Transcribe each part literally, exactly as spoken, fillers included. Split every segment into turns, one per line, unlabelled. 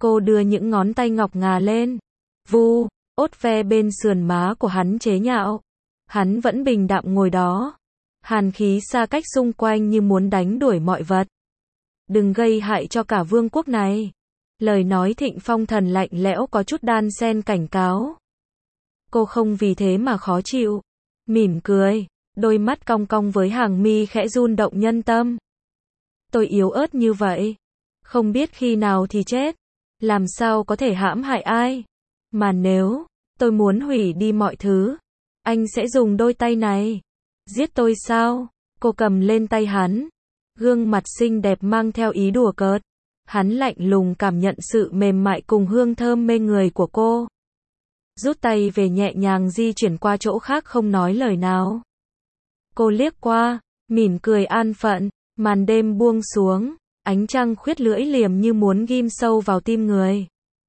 Cô đưa những ngón tay ngọc ngà lên. Vu, ốt ve bên sườn má của hắn chế nhạo. Hắn vẫn bình đạm ngồi đó. Hàn khí xa cách xung quanh như muốn đánh đuổi mọi vật. Đừng gây hại cho cả vương quốc này. Lời nói Thịnh Phong Thần lạnh lẽo có chút đan xen cảnh cáo. Cô không vì thế mà khó chịu. Mỉm cười, đôi mắt cong cong với hàng mi khẽ run động nhân tâm. Tôi yếu ớt như vậy. Không biết khi nào thì chết. Làm sao có thể hãm hại ai. Mà nếu tôi muốn hủy đi mọi thứ, anh sẽ dùng đôi tay này. Giết tôi sao? Cô cầm lên tay hắn. Gương mặt xinh đẹp mang theo ý đùa cợt. Hắn lạnh lùng cảm nhận sự mềm mại cùng hương thơm mê người của cô. Rút tay về nhẹ nhàng di chuyển qua chỗ khác không nói lời nào. Cô liếc qua, mỉm cười an phận, màn đêm buông xuống, ánh trăng khuyết lưỡi liềm như muốn ghim sâu vào tim người.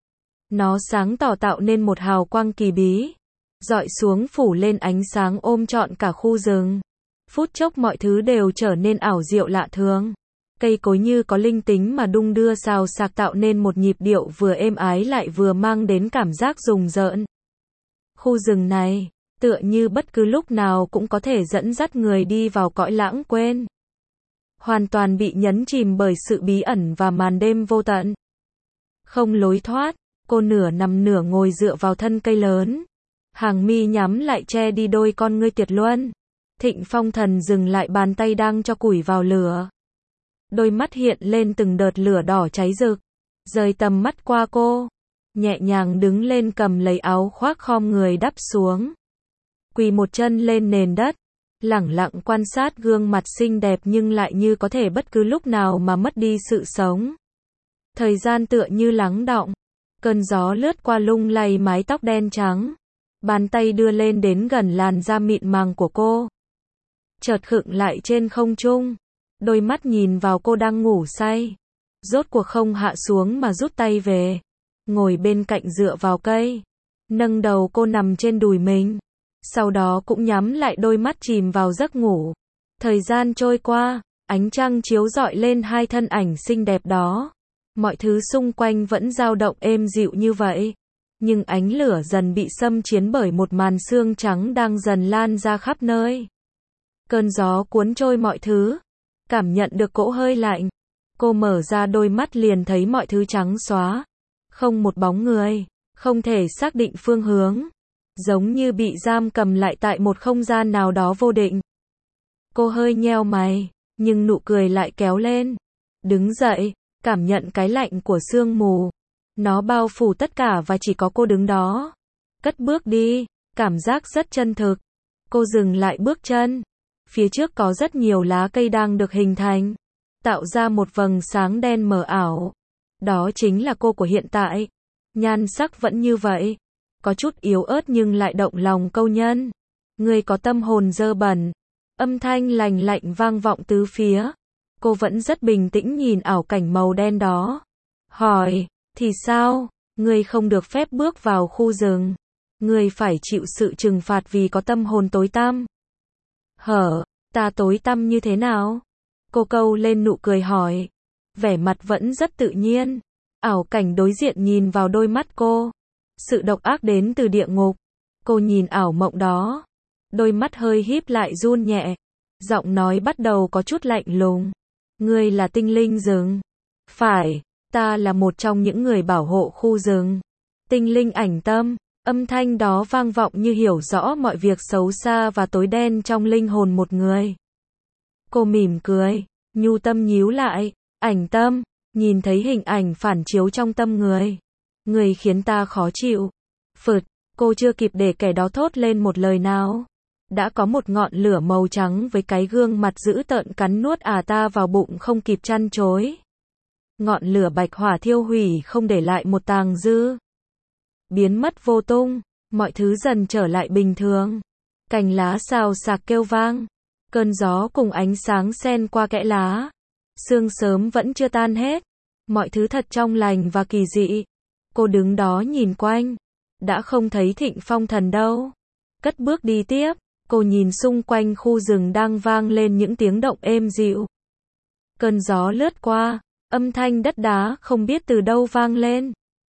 Nó sáng tỏ tạo nên một hào quang kỳ bí, dọi xuống phủ lên ánh sáng ôm trọn cả khu rừng. Phút chốc mọi thứ đều trở nên ảo diệu lạ thường. Cây cối như có linh tính mà đung đưa xào xạc tạo nên một nhịp điệu vừa êm ái lại vừa mang đến cảm giác rùng rợn. Khu rừng này, tựa như bất cứ lúc nào cũng có thể dẫn dắt người đi vào cõi lãng quên. Hoàn toàn bị nhấn chìm bởi sự bí ẩn và màn đêm vô tận. Không lối thoát, cô nửa nằm nửa ngồi dựa vào thân cây lớn. Hàng mi nhắm lại che đi đôi con ngươi tuyệt luân. Thịnh Phong Thần dừng lại bàn tay đang cho củi vào lửa. Đôi mắt hiện lên từng đợt lửa đỏ cháy rực. Rời tầm mắt qua cô. Nhẹ nhàng đứng lên cầm lấy áo khoác khom người đắp xuống. Quỳ một chân lên nền đất. Lẳng lặng quan sát gương mặt xinh đẹp nhưng lại như có thể bất cứ lúc nào mà mất đi sự sống. Thời gian tựa như lắng đọng. Cơn gió lướt qua lung lay mái tóc đen trắng. Bàn tay đưa lên đến gần làn da mịn màng của cô. Chợt khựng lại trên không trung. Đôi mắt nhìn vào cô đang ngủ say. Rốt cuộc không hạ xuống mà rút tay về. Ngồi bên cạnh dựa vào cây. Nâng đầu cô nằm trên đùi mình. Sau đó cũng nhắm lại đôi mắt chìm vào giấc ngủ. Thời gian trôi qua, ánh trăng chiếu rọi lên hai thân ảnh xinh đẹp đó. Mọi thứ xung quanh vẫn dao động êm dịu như vậy. Nhưng ánh lửa dần bị xâm chiếm bởi một màn sương trắng đang dần lan ra khắp nơi. Cơn gió cuốn trôi mọi thứ. Cảm nhận được cỗ hơi lạnh. Cô mở ra đôi mắt liền thấy mọi thứ trắng xóa. Không một bóng người. Không thể xác định phương hướng. Giống như bị giam cầm lại tại một không gian nào đó vô định. Cô hơi nheo mày. Nhưng nụ cười lại kéo lên. Đứng dậy. Cảm nhận cái lạnh của sương mù. Nó bao phủ tất cả và chỉ có cô đứng đó. Cất bước đi. Cảm giác rất chân thực. Cô dừng lại bước chân. Phía trước có rất nhiều lá cây đang được hình thành. Tạo ra một vầng sáng đen mờ ảo. Đó chính là cô của hiện tại. Nhan sắc vẫn như vậy. Có chút yếu ớt nhưng lại động lòng câu nhân. Người có tâm hồn dơ bẩn. Âm thanh lành lạnh vang vọng tứ phía. Cô vẫn rất bình tĩnh nhìn ảo cảnh màu đen đó. Hỏi, thì sao? Người không được phép bước vào khu rừng. Người phải chịu sự trừng phạt vì có tâm hồn tối tăm. Hở, ta tối tăm như thế nào? Cô câu lên nụ cười hỏi. Vẻ mặt vẫn rất tự nhiên. Ảo cảnh đối diện nhìn vào đôi mắt cô. Sự độc ác đến từ địa ngục. Cô nhìn ảo mộng đó. Đôi mắt hơi híp lại run nhẹ. Giọng nói bắt đầu có chút lạnh lùng. Ngươi là tinh linh rừng. Phải, ta là một trong những người bảo hộ khu rừng. Tinh linh ảnh tâm. Âm thanh đó vang vọng như hiểu rõ mọi việc xấu xa và tối đen trong linh hồn một người. Cô mỉm cười. Nhu tâm nhíu lại. Ảnh tâm. Nhìn thấy hình ảnh phản chiếu trong tâm người. Người khiến ta khó chịu. Phật, cô chưa kịp để kẻ đó thốt lên một lời nào. Đã có một ngọn lửa màu trắng với cái gương mặt dữ tợn cắn nuốt à ta vào bụng không kịp chăn chối. Ngọn lửa bạch hỏa thiêu hủy không để lại một tàng dư. Biến mất vô tung, mọi thứ dần trở lại bình thường. Cành lá xào xạc kêu vang. Cơn gió cùng ánh sáng xen qua kẽ lá. Sương sớm vẫn chưa tan hết. Mọi thứ thật trong lành và kỳ dị. Cô đứng đó nhìn quanh. Đã không thấy Thịnh Phong Thần đâu. Cất bước đi tiếp. Cô nhìn xung quanh khu rừng đang vang lên những tiếng động êm dịu. Cơn gió lướt qua. Âm thanh đất đá không biết từ đâu vang lên.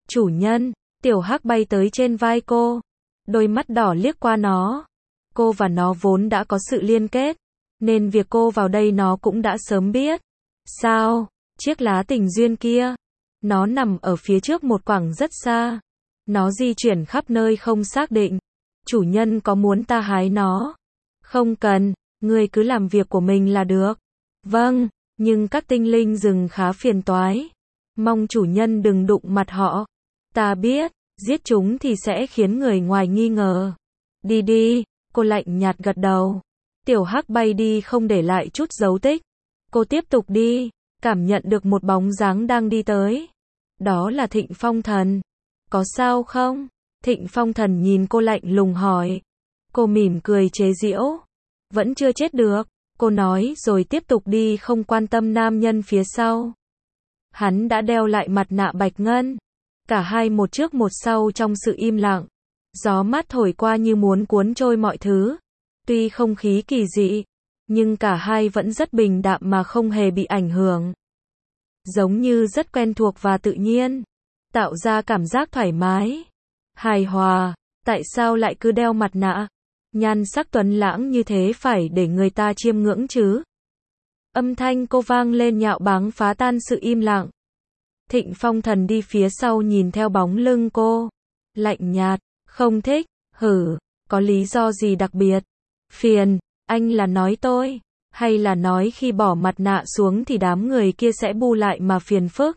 Chủ nhân, tiểu hắc bay tới trên vai cô. Đôi mắt đỏ liếc qua nó. Cô và nó vốn đã có sự liên kết, nên việc cô vào đây nó cũng đã sớm biết. Sao? Chiếc lá tình duyên kia. Nó nằm ở phía trước một quãng rất xa. Nó di chuyển khắp nơi không xác định. Chủ nhân có muốn ta hái nó? Không cần, ngươi cứ làm việc của mình là được. Vâng, nhưng các tinh linh rừng khá phiền toái. Mong chủ nhân đừng đụng mặt họ. Ta biết, giết chúng thì sẽ khiến người ngoài nghi ngờ. Đi đi, cô lạnh nhạt gật đầu. Tiểu hắc bay đi không để lại chút dấu tích. Cô tiếp tục đi, cảm nhận được một bóng dáng đang đi tới. Đó là Thịnh Phong Thần. Có sao không? Thịnh Phong Thần nhìn cô lạnh lùng hỏi. Cô mỉm cười chế giễu. Vẫn chưa chết được, cô nói rồi tiếp tục đi không quan tâm nam nhân phía sau. Hắn đã đeo lại mặt nạ bạch ngân. Cả hai một trước một sau trong sự im lặng. Gió mát thổi qua như muốn cuốn trôi mọi thứ. Tuy không khí kỳ dị, nhưng cả hai vẫn rất bình đạm mà không hề bị ảnh hưởng. Giống như rất quen thuộc và tự nhiên. Tạo ra cảm giác thoải mái, hài hòa. Tại sao lại cứ đeo mặt nạ? Nhan sắc tuấn lãng như thế phải để người ta chiêm ngưỡng chứ. Âm thanh cô vang lên nhạo báng phá tan sự im lặng. Thịnh Phong Thần đi phía sau nhìn theo bóng lưng cô. Lạnh nhạt, không thích, hử, có lý do gì đặc biệt? Phiền, anh là nói tôi, hay là nói khi bỏ mặt nạ xuống thì đám người kia sẽ bu lại mà phiền phức?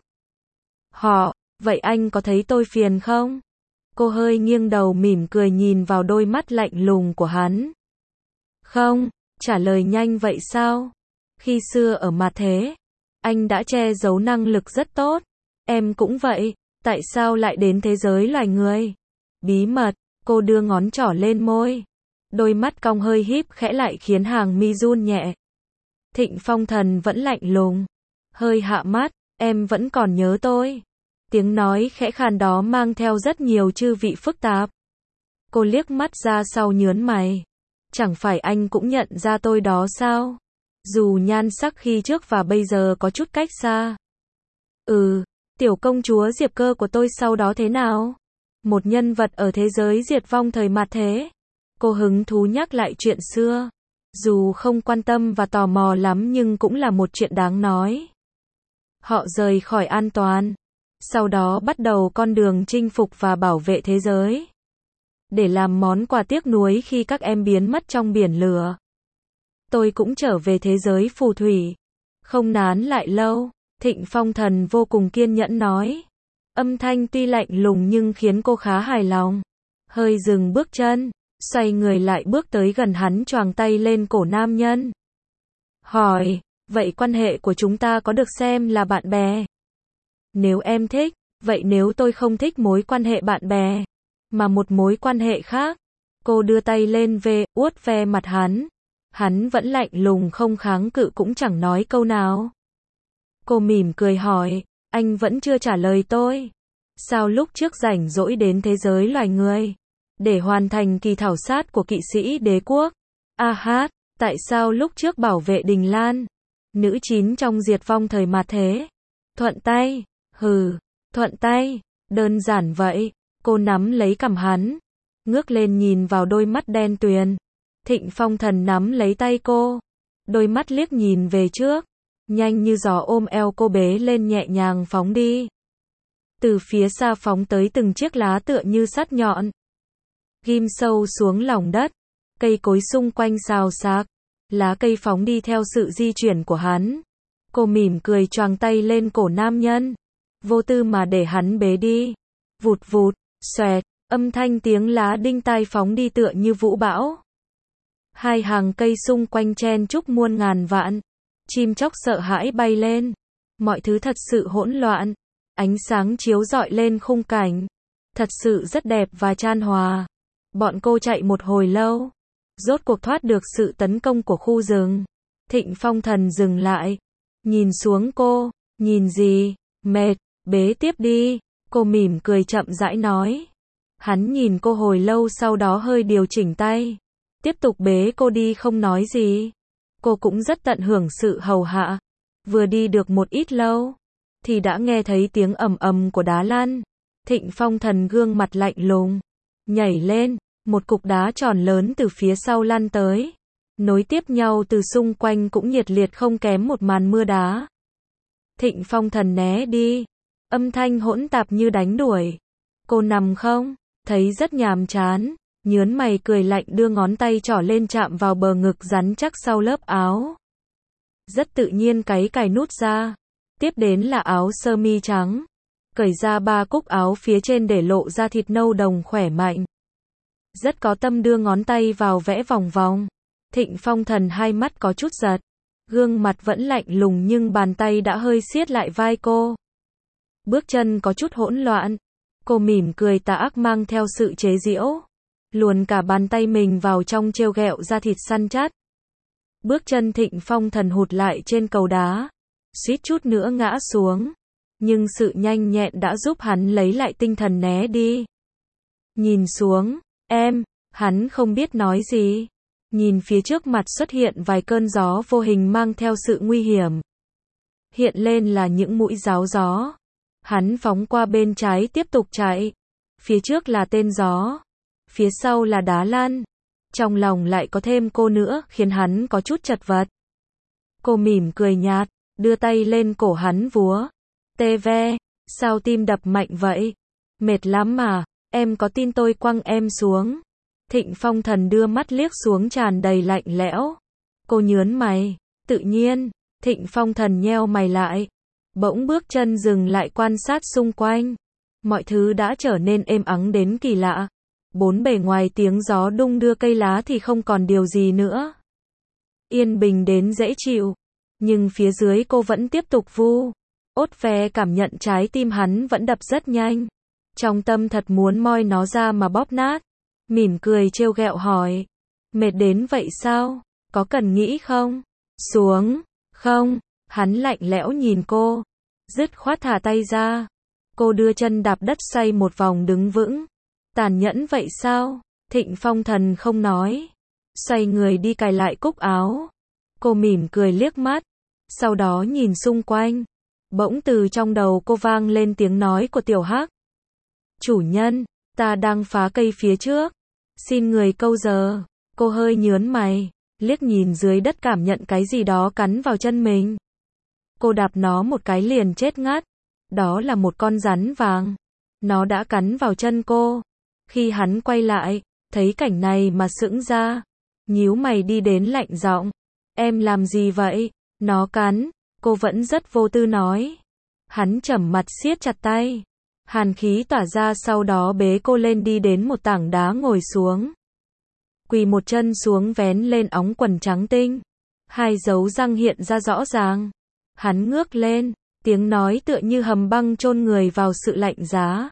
Họ, vậy anh có thấy tôi phiền không? Cô hơi nghiêng đầu mỉm cười nhìn vào đôi mắt lạnh lùng của hắn. Không, trả lời nhanh vậy sao? Khi xưa ở mặt thế, anh đã che giấu năng lực rất tốt. Em cũng vậy, tại sao lại đến thế giới loài người? Bí mật, cô đưa ngón trỏ lên môi. Đôi mắt cong hơi híp khẽ lại khiến hàng mi run nhẹ. Thịnh Phong Thần vẫn lạnh lùng. Hơi hạ mắt, em vẫn còn nhớ tôi. Tiếng nói khẽ khàn đó mang theo rất nhiều chư vị phức tạp. Cô liếc mắt ra sau nhớn mày. Chẳng phải anh cũng nhận ra tôi đó sao? Dù nhan sắc khi trước và bây giờ có chút cách xa. Ừ, tiểu công chúa Diệp Cơ của tôi sau đó thế nào? Một nhân vật ở thế giới diệt vong thời mạt thế. Cô hứng thú nhắc lại chuyện xưa. Dù không quan tâm và tò mò lắm nhưng cũng là một chuyện đáng nói. Họ rời khỏi an toàn. Sau đó bắt đầu con đường chinh phục và bảo vệ thế giới. Để làm món quà tiếc nuối khi các em biến mất trong biển lửa. Tôi cũng trở về thế giới phù thủy. Không nán lại lâu, Thịnh Phong Thần vô cùng kiên nhẫn nói. Âm thanh tuy lạnh lùng nhưng khiến cô khá hài lòng. Hơi dừng bước chân, xoay người lại bước tới gần hắn choàng tay lên cổ nam nhân. Hỏi, vậy quan hệ của chúng ta có được xem là bạn bè? Nếu em thích, vậy nếu tôi không thích mối quan hệ bạn bè, mà một mối quan hệ khác? Cô đưa tay lên về, uốt ve mặt hắn. Hắn vẫn lạnh lùng không kháng cự cũng chẳng nói câu nào. Cô mỉm cười hỏi, anh vẫn chưa trả lời tôi. Sao lúc trước rảnh rỗi đến thế giới loài người? Để hoàn thành kỳ khảo sát của kỵ sĩ đế quốc. A hát, tại sao lúc trước bảo vệ Đình Lan? Nữ chín trong diệt vong thời mạt thế. Thuận tay, hừ, thuận tay, đơn giản vậy. Cô nắm lấy cằm hắn, ngước lên nhìn vào đôi mắt đen tuyền. Thịnh Phong Thần nắm lấy tay cô, đôi mắt liếc nhìn về trước, nhanh như gió ôm eo cô bế lên nhẹ nhàng phóng đi. Từ phía xa phóng tới từng chiếc lá tựa như sắt nhọn, ghim sâu xuống lòng đất, cây cối xung quanh xào xạc, lá cây phóng đi theo sự di chuyển của hắn. Cô mỉm cười choàng tay lên cổ nam nhân, vô tư mà để hắn bế đi. Vụt vụt, xoẹt, âm thanh tiếng lá đinh tai phóng đi tựa như vũ bão. Hai hàng cây xung quanh chen chúc muôn ngàn vạn, chim chóc sợ hãi bay lên. Mọi thứ thật sự hỗn loạn, ánh sáng chiếu rọi lên khung cảnh, thật sự rất đẹp và chan hòa. Bọn cô chạy một hồi lâu, rốt cuộc thoát được sự tấn công của khu rừng. Thịnh Phong Thần dừng lại, nhìn xuống cô, nhìn gì, mệt, bế tiếp đi. Cô mỉm cười chậm rãi nói. Hắn nhìn cô hồi lâu sau đó hơi điều chỉnh tay, tiếp tục bế cô đi không nói gì. Cô cũng rất tận hưởng sự hầu hạ. Vừa đi được một ít lâu, thì đã nghe thấy tiếng ầm ầm của đá lăn. Thịnh Phong Thần gương mặt lạnh lùng, nhảy lên, một cục đá tròn lớn từ phía sau lăn tới. Nối tiếp nhau từ xung quanh cũng nhiệt liệt không kém một màn mưa đá. Thịnh Phong Thần né đi, âm thanh hỗn tạp như đánh đuổi. Cô nằm không? Thấy rất nhàm chán, nhớn mày cười lạnh đưa ngón tay trỏ lên chạm vào bờ ngực rắn chắc sau lớp áo. Rất tự nhiên cái cài nút ra. Tiếp đến là áo sơ mi trắng. Cởi ra ba cúc áo phía trên để lộ ra thịt nâu đồng khỏe mạnh. Rất có tâm đưa ngón tay vào vẽ vòng vòng. Thịnh Phong Thần hai mắt có chút giật. Gương mặt vẫn lạnh lùng nhưng bàn tay đã hơi siết lại vai cô. Bước chân có chút hỗn loạn. Cô mỉm cười tà ác mang theo sự chế giễu. Luồn cả bàn tay mình vào trong trêu ghẹo da thịt săn chắc. Bước chân Thịnh Phong Thần hụt lại trên cầu đá. Suýt chút nữa ngã xuống. Nhưng sự nhanh nhẹn đã giúp hắn lấy lại tinh thần né đi. Nhìn xuống, em, hắn không biết nói gì. Nhìn phía trước mặt xuất hiện vài cơn gió vô hình mang theo sự nguy hiểm. Hiện lên là những mũi giáo gió. Hắn phóng qua bên trái tiếp tục chạy. Phía trước là tên gió. Phía sau là đá lăn. Trong lòng lại có thêm cô nữa khiến hắn có chút chật vật. Cô mỉm cười nhạt, đưa tay lên cổ hắn vúa. Tê ve, sao tim đập mạnh vậy? Mệt lắm mà, em có tin tôi quăng em xuống? Thịnh Phong Thần đưa mắt liếc xuống tràn đầy lạnh lẽo. Cô nhớn mày, tự nhiên, Thịnh Phong Thần nheo mày lại. Bỗng bước chân dừng lại quan sát xung quanh. Mọi thứ đã trở nên êm ắng đến kỳ lạ. Bốn bề ngoài tiếng gió đung đưa cây lá thì không còn điều gì nữa. Yên bình đến dễ chịu. Nhưng phía dưới cô vẫn tiếp tục vu. Ốt ve cảm nhận trái tim hắn vẫn đập rất nhanh. Trong tâm thật muốn moi nó ra mà bóp nát. Mỉm cười trêu ghẹo hỏi. Mệt đến vậy sao? Có cần nghĩ không? Xuống. Không. Hắn lạnh lẽo nhìn cô. Dứt khoát thả tay ra. Cô đưa chân đạp đất xoay một vòng đứng vững. Tàn nhẫn vậy sao? Thịnh Phong Thần không nói. Xoay người đi cài lại cúc áo. Cô mỉm cười liếc mắt. Sau đó nhìn xung quanh. Bỗng từ trong đầu cô vang lên tiếng nói của Tiểu Hắc. Chủ nhân, ta đang phá cây phía trước. Xin người câu giờ. Cô hơi nhớn mày. Liếc nhìn dưới đất cảm nhận cái gì đó cắn vào chân mình. Cô đạp nó một cái liền chết ngắt. Đó là một con rắn vàng. Nó đã cắn vào chân cô. Khi hắn quay lại, thấy cảnh này mà sững ra. Nhíu mày đi đến lạnh giọng. Em làm gì vậy? Nó cắn. Cô vẫn rất vô tư nói. Hắn trầm mặt siết chặt tay. Hàn khí tỏa ra sau đó bế cô lên đi đến một tảng đá ngồi xuống. Quỳ một chân xuống vén lên óng quần trắng tinh. Hai dấu răng hiện ra rõ ràng. Hắn ngước lên, tiếng nói tựa như hầm băng chôn người vào sự lạnh giá.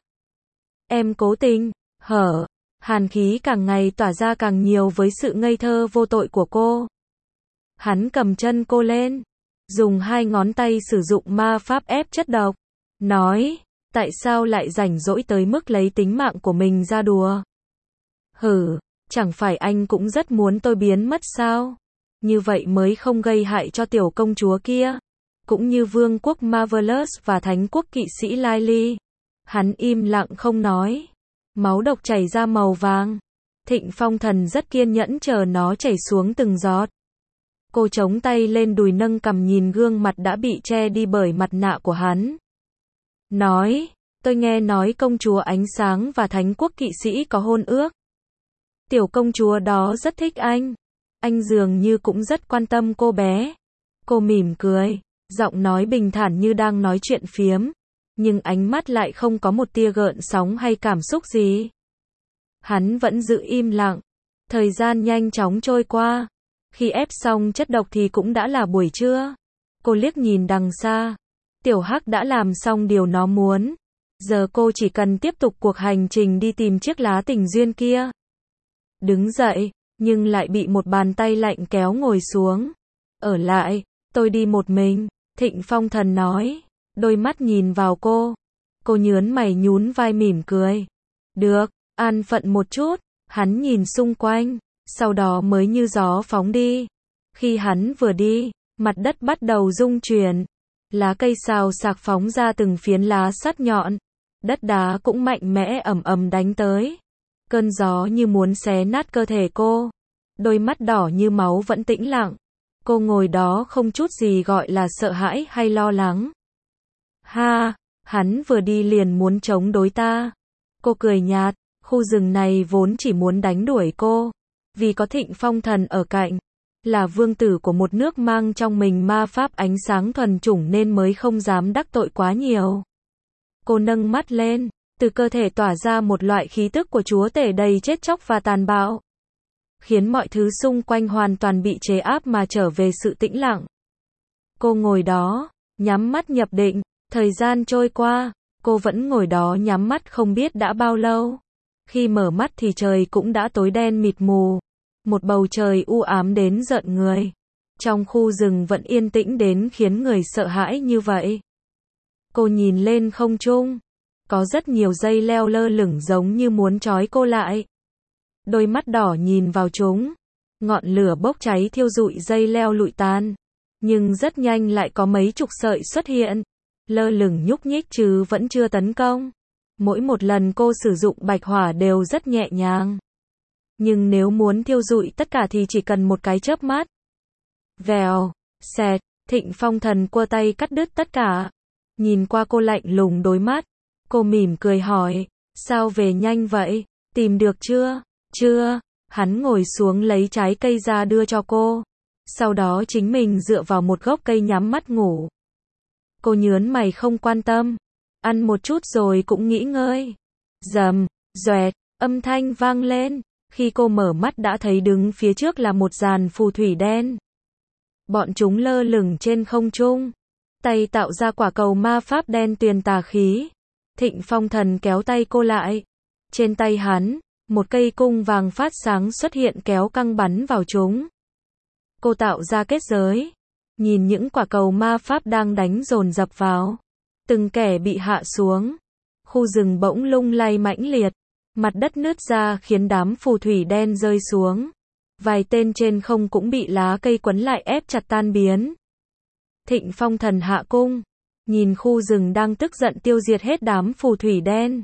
Em cố tình, hở. Hàn khí càng ngày tỏa ra càng nhiều với sự ngây thơ vô tội của cô. Hắn cầm chân cô lên. Dùng hai ngón tay sử dụng ma pháp ép chất độc. Nói, tại sao lại rảnh rỗi tới mức lấy tính mạng của mình ra đùa? Hử, chẳng phải anh cũng rất muốn tôi biến mất sao? Như vậy mới không gây hại cho tiểu công chúa kia. Cũng như vương quốc Marvelous và thánh quốc kỵ sĩ Lily. Hắn im lặng không nói. Máu độc chảy ra màu vàng. Thịnh Phong Thần rất kiên nhẫn chờ nó chảy xuống từng giọt. Cô chống tay lên đùi nâng cằm nhìn gương mặt đã bị che đi bởi mặt nạ của hắn. Nói, tôi nghe nói công chúa ánh sáng và thánh quốc kỵ sĩ có hôn ước. Tiểu công chúa đó rất thích anh. Anh dường như cũng rất quan tâm cô bé. Cô mỉm cười, giọng nói bình thản như đang nói chuyện phiếm. Nhưng ánh mắt lại không có một tia gợn sóng hay cảm xúc gì. Hắn vẫn giữ im lặng. Thời gian nhanh chóng trôi qua. Khi ép xong chất độc thì cũng đã là buổi trưa. Cô liếc nhìn đằng xa. Tiểu Hắc đã làm xong điều nó muốn. Giờ cô chỉ cần tiếp tục cuộc hành trình đi tìm chiếc lá tình duyên kia. Đứng dậy, nhưng lại bị một bàn tay lạnh kéo ngồi xuống. Ở lại, tôi đi một mình, Thịnh Phong Thần nói. Đôi mắt nhìn vào cô. Cô nhớn mày nhún vai mỉm cười. Được, an phận một chút. Hắn nhìn xung quanh. Sau đó mới như gió phóng đi. Khi hắn vừa đi, mặt đất bắt đầu rung chuyển. Lá cây xào xạc phóng ra từng phiến lá sắt nhọn. Đất đá cũng mạnh mẽ ầm ầm đánh tới. Cơn gió như muốn xé nát cơ thể cô. Đôi mắt đỏ như máu vẫn tĩnh lặng. Cô ngồi đó không chút gì gọi là sợ hãi hay lo lắng. Ha, hắn vừa đi liền muốn chống đối ta. Cô cười nhạt, khu rừng này vốn chỉ muốn đánh đuổi cô. Vì có Thịnh Phong Thần ở cạnh. Là vương tử của một nước mang trong mình ma pháp ánh sáng thuần chủng nên mới không dám đắc tội quá nhiều. Cô nâng mắt lên, từ cơ thể tỏa ra một loại khí tức của chúa tể đầy chết chóc và tàn bạo. Khiến mọi thứ xung quanh hoàn toàn bị chế áp mà trở về sự tĩnh lặng. Cô ngồi đó, nhắm mắt nhập định, thời gian trôi qua, cô vẫn ngồi đó nhắm mắt không biết đã bao lâu. Khi mở mắt thì trời cũng đã tối đen mịt mù. Một bầu trời u ám đến giận người. Trong khu rừng vẫn yên tĩnh đến khiến người sợ hãi như vậy. Cô nhìn lên không trung. Có rất nhiều dây leo lơ lửng giống như muốn trói cô lại. Đôi mắt đỏ nhìn vào chúng. Ngọn lửa bốc cháy thiêu rụi dây leo lụi tan. Nhưng rất nhanh lại có mấy chục sợi xuất hiện. Lơ lửng nhúc nhích chứ vẫn chưa tấn công. Mỗi một lần cô sử dụng bạch hỏa đều rất nhẹ nhàng. Nhưng nếu muốn thiêu rụi tất cả thì chỉ cần một cái chớp mắt. Vèo, xẹt, Thịnh Phong Thần cua tay cắt đứt tất cả. Nhìn qua cô lạnh lùng đôi mắt. Cô mỉm cười hỏi, sao về nhanh vậy, tìm được chưa? Chưa, hắn ngồi xuống lấy trái cây ra đưa cho cô. Sau đó chính mình dựa vào một gốc cây nhắm mắt ngủ. Cô nhớn mày không quan tâm. Ăn một chút rồi cũng nghỉ ngơi. Rầm, doẹt, âm thanh vang lên. Khi cô mở mắt đã thấy đứng phía trước là một dàn phù thủy đen. Bọn chúng lơ lửng trên không trung. Tay tạo ra quả cầu ma pháp đen tuyền tà khí. Thịnh Phong Thần kéo tay cô lại. Trên tay hắn, một cây cung vàng phát sáng xuất hiện kéo căng bắn vào chúng. Cô tạo ra kết giới. Nhìn những quả cầu ma pháp đang đánh dồn dập vào. Từng kẻ bị hạ xuống. Khu rừng bỗng lung lay mãnh liệt. Mặt đất nứt ra khiến đám phù thủy đen rơi xuống. Vài tên trên không cũng bị lá cây quấn lại ép chặt tan biến. Thịnh Phong Thần hạ cung. Nhìn khu rừng đang tức giận tiêu diệt hết đám phù thủy đen.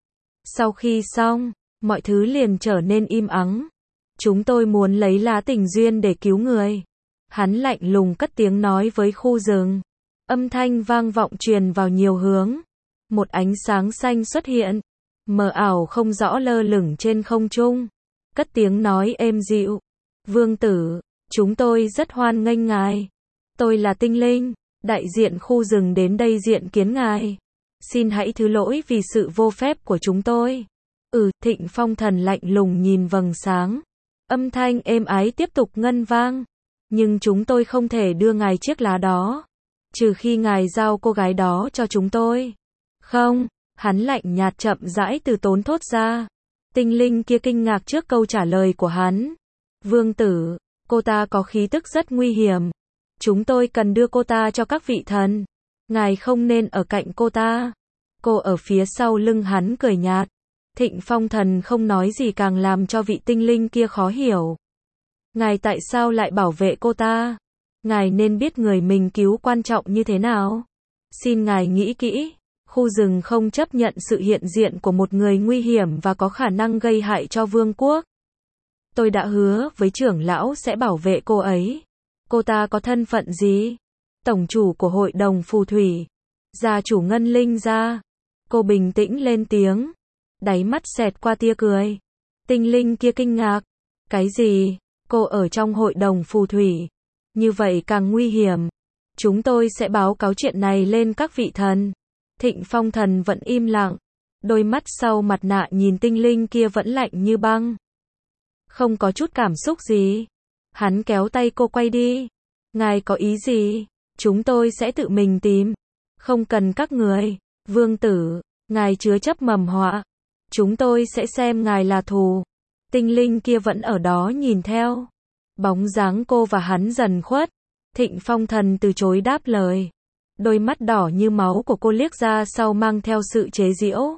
Sau khi xong, mọi thứ liền trở nên im ắng. Chúng tôi muốn lấy lá tình duyên để cứu người. Hắn lạnh lùng cất tiếng nói với khu rừng. Âm thanh vang vọng truyền vào nhiều hướng. Một ánh sáng xanh xuất hiện. Mờ ảo không rõ lơ lửng trên không trung. Cất tiếng nói êm dịu. Vương tử, chúng tôi rất hoan nghênh ngài. Tôi là tinh linh, đại diện khu rừng đến đây diện kiến ngài. Xin hãy thứ lỗi vì sự vô phép của chúng tôi. Ừ, Thịnh Phong Thần lạnh lùng nhìn vầng sáng. Âm thanh êm ái tiếp tục ngân vang. Nhưng chúng tôi không thể đưa ngài chiếc lá đó. Trừ khi ngài giao cô gái đó cho chúng tôi. Không, hắn lạnh nhạt chậm rãi từ tốn thốt ra. Tinh linh kia kinh ngạc trước câu trả lời của hắn. Vương tử, cô ta có khí tức rất nguy hiểm. Chúng tôi cần đưa cô ta cho các vị thần. Ngài không nên ở cạnh cô ta. Cô ở phía sau lưng hắn cười nhạt. Thịnh Phong Thần không nói gì càng làm cho vị tinh linh kia khó hiểu. Ngài tại sao lại bảo vệ cô ta? Ngài nên biết người mình cứu quan trọng như thế nào. Xin ngài nghĩ kỹ. Khu rừng không chấp nhận sự hiện diện của một người nguy hiểm và có khả năng gây hại cho vương quốc. Tôi đã hứa với trưởng lão sẽ bảo vệ cô ấy. Cô ta có thân phận gì? Tổng chủ của hội đồng phù thủy. Gia chủ ngân linh gia. Cô bình tĩnh lên tiếng. Đáy mắt xẹt qua tia cười. Tinh linh kia kinh ngạc. Cái gì? Cô ở trong hội đồng phù thủy. Như vậy càng nguy hiểm. Chúng tôi sẽ báo cáo chuyện này lên các vị thần. Thịnh Phong Thần vẫn im lặng. Đôi mắt sau mặt nạ nhìn tinh linh kia vẫn lạnh như băng. Không có chút cảm xúc gì. Hắn kéo tay cô quay đi. Ngài có ý gì? Chúng tôi sẽ tự mình tìm. Không cần các người. Vương tử, ngài chứa chấp mầm họa. Chúng tôi sẽ xem ngài là thù. Tinh linh kia vẫn ở đó nhìn theo. Bóng dáng cô và hắn dần khuất. Thịnh Phong Thần từ chối đáp lời. Đôi mắt đỏ như máu của cô liếc ra sau mang theo sự chế giễu.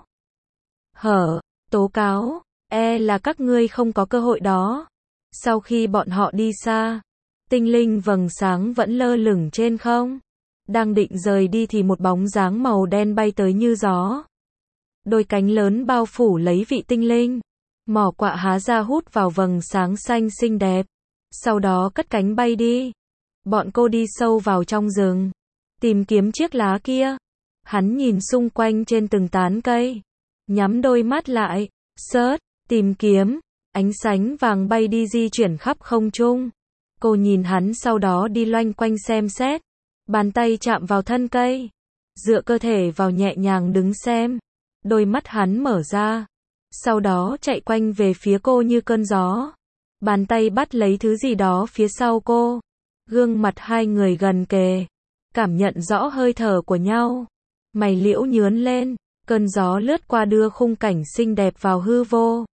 Hở, tố cáo, e là các ngươi không có cơ hội đó. Sau khi bọn họ đi xa, tinh linh vầng sáng vẫn lơ lửng trên không. Đang định rời đi thì một bóng dáng màu đen bay tới như gió. đôi cánh lớn bao phủ lấy vị tinh linh. Mỏ quạ há ra hút vào vầng sáng xanh xinh đẹp, sau đó cất cánh bay đi. Bọn cô đi sâu vào trong rừng, tìm kiếm chiếc lá kia. Hắn nhìn xung quanh trên từng tán cây, nhắm đôi mắt lại, search, tìm kiếm, ánh sáng vàng bay đi di chuyển khắp không trung. Cô nhìn hắn sau đó đi loanh quanh xem xét, bàn tay chạm vào thân cây, dựa cơ thể vào nhẹ nhàng đứng xem. Đôi mắt hắn mở ra, sau đó chạy quanh về phía cô như cơn gió. Bàn tay bắt lấy thứ gì đó phía sau cô. Gương mặt hai người gần kề, cảm nhận rõ hơi thở của nhau. Mày liễu nhướn lên, cơn gió lướt qua đưa khung cảnh xinh đẹp vào hư vô.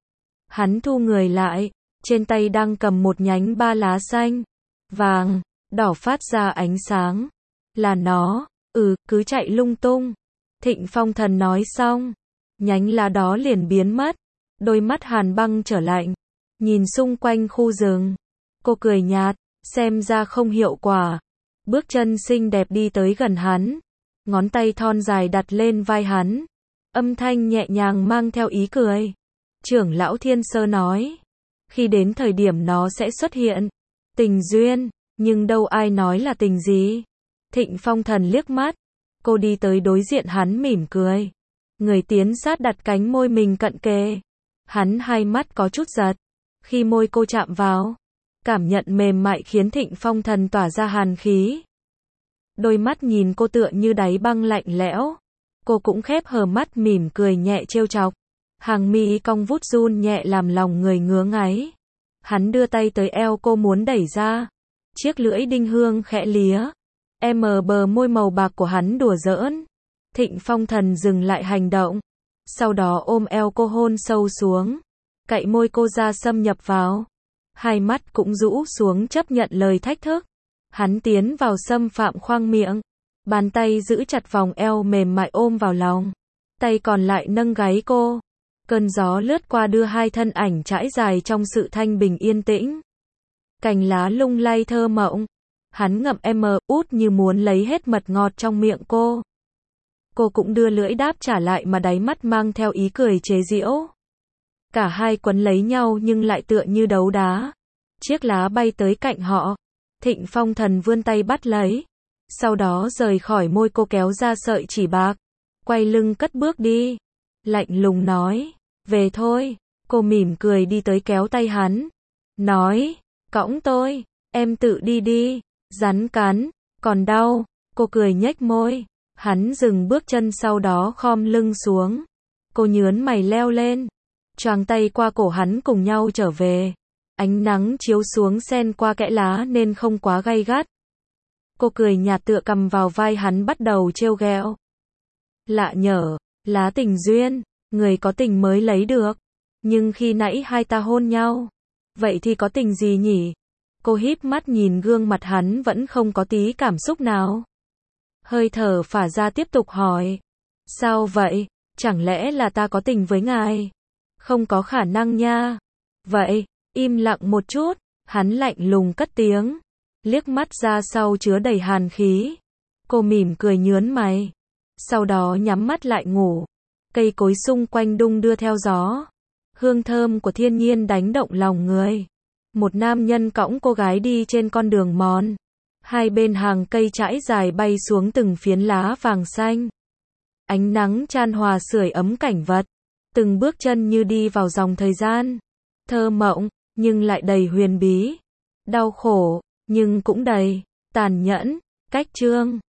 Hắn thu người lại, trên tay đang cầm một nhánh ba lá xanh, vàng, đỏ phát ra ánh sáng. Là nó, ừ, cứ chạy lung tung. Thịnh Phong Thần nói xong, nhánh lá đó liền biến mất. Đôi mắt hàn băng trở lạnh, nhìn xung quanh khu rừng. Cô cười nhạt, xem ra không hiệu quả. Bước chân xinh đẹp đi tới gần hắn, ngón tay thon dài đặt lên vai hắn. Âm thanh nhẹ nhàng mang theo ý cười. Trưởng lão Thiên Sơ nói, khi đến thời điểm nó sẽ xuất hiện. Tình duyên, nhưng đâu ai nói là tình gì. Thịnh Phong Thần liếc mắt, cô đi tới đối diện hắn mỉm cười. Người tiến sát đặt cánh môi mình cận kề. Hắn hai mắt có chút giật, khi môi cô chạm vào. Cảm nhận mềm mại khiến Thịnh Phong Thần tỏa ra hàn khí. Đôi mắt nhìn cô tựa như đáy băng lạnh lẽo. Cô cũng khép hờ mắt mỉm cười nhẹ trêu chọc. Hàng mi cong vút run nhẹ làm lòng người ngứa ngáy. Hắn đưa tay tới eo cô muốn đẩy ra. Chiếc lưỡi đinh hương khẽ lía. Em mờ bờ môi màu bạc của hắn đùa giỡn. Thịnh Phong Thần dừng lại hành động. Sau đó ôm eo cô hôn sâu xuống. Cậy môi cô ra xâm nhập vào. Hai mắt cũng rũ xuống chấp nhận lời thách thức. Hắn tiến vào xâm phạm khoang miệng. Bàn tay giữ chặt vòng eo mềm mại ôm vào lòng. Tay còn lại nâng gáy cô. Cơn gió lướt qua đưa hai thân ảnh trải dài trong sự thanh bình yên tĩnh. Cành lá lung lay thơ mộng. Hắn ngậm em út như muốn lấy hết mật ngọt trong miệng cô. Cô cũng đưa lưỡi đáp trả lại mà đáy mắt mang theo ý cười chế giễu. Cả hai quấn lấy nhau nhưng lại tựa như đấu đá. Chiếc lá bay tới cạnh họ. Thịnh Phong Thần vươn tay bắt lấy. Sau đó rời khỏi môi cô kéo ra sợi chỉ bạc. Quay lưng cất bước đi. Lạnh lùng nói, về thôi. Cô mỉm cười đi tới kéo tay hắn. Nói, cõng tôi, em tự đi đi. Rắn cắn, còn đau. Cô cười nhếch môi. Hắn dừng bước chân sau đó khom lưng xuống. Cô nhướn mày leo lên. Choàng tay qua cổ hắn cùng nhau trở về. Ánh nắng chiếu xuống xen qua kẽ lá nên không quá gay gắt. Cô cười nhạt tựa cầm vào vai hắn bắt đầu trêu ghẹo. Lạ nhở, lá tình duyên, người có tình mới lấy được. Nhưng khi nãy hai ta hôn nhau, vậy thì có tình gì nhỉ? Cô híp mắt nhìn gương mặt hắn vẫn không có tí cảm xúc nào. Hơi thở phả ra tiếp tục hỏi. Sao vậy? Chẳng lẽ là ta có tình với ngài? Không có khả năng nha. Vậy, im lặng một chút, hắn lạnh lùng cất tiếng. Liếc mắt ra sau chứa đầy hàn khí. Cô mỉm cười nhướn mày. Sau đó nhắm mắt lại ngủ. Cây cối xung quanh đung đưa theo gió. Hương thơm của thiên nhiên đánh động lòng người. Một nam nhân cõng cô gái đi trên con đường mòn. Hai bên hàng cây trải dài bay xuống từng phiến lá vàng xanh. Ánh nắng chan hòa sưởi ấm cảnh vật. Từng bước chân như đi vào dòng thời gian. Thơ mộng, nhưng lại đầy huyền bí. Đau khổ, nhưng cũng đầy tàn nhẫn. Cách chương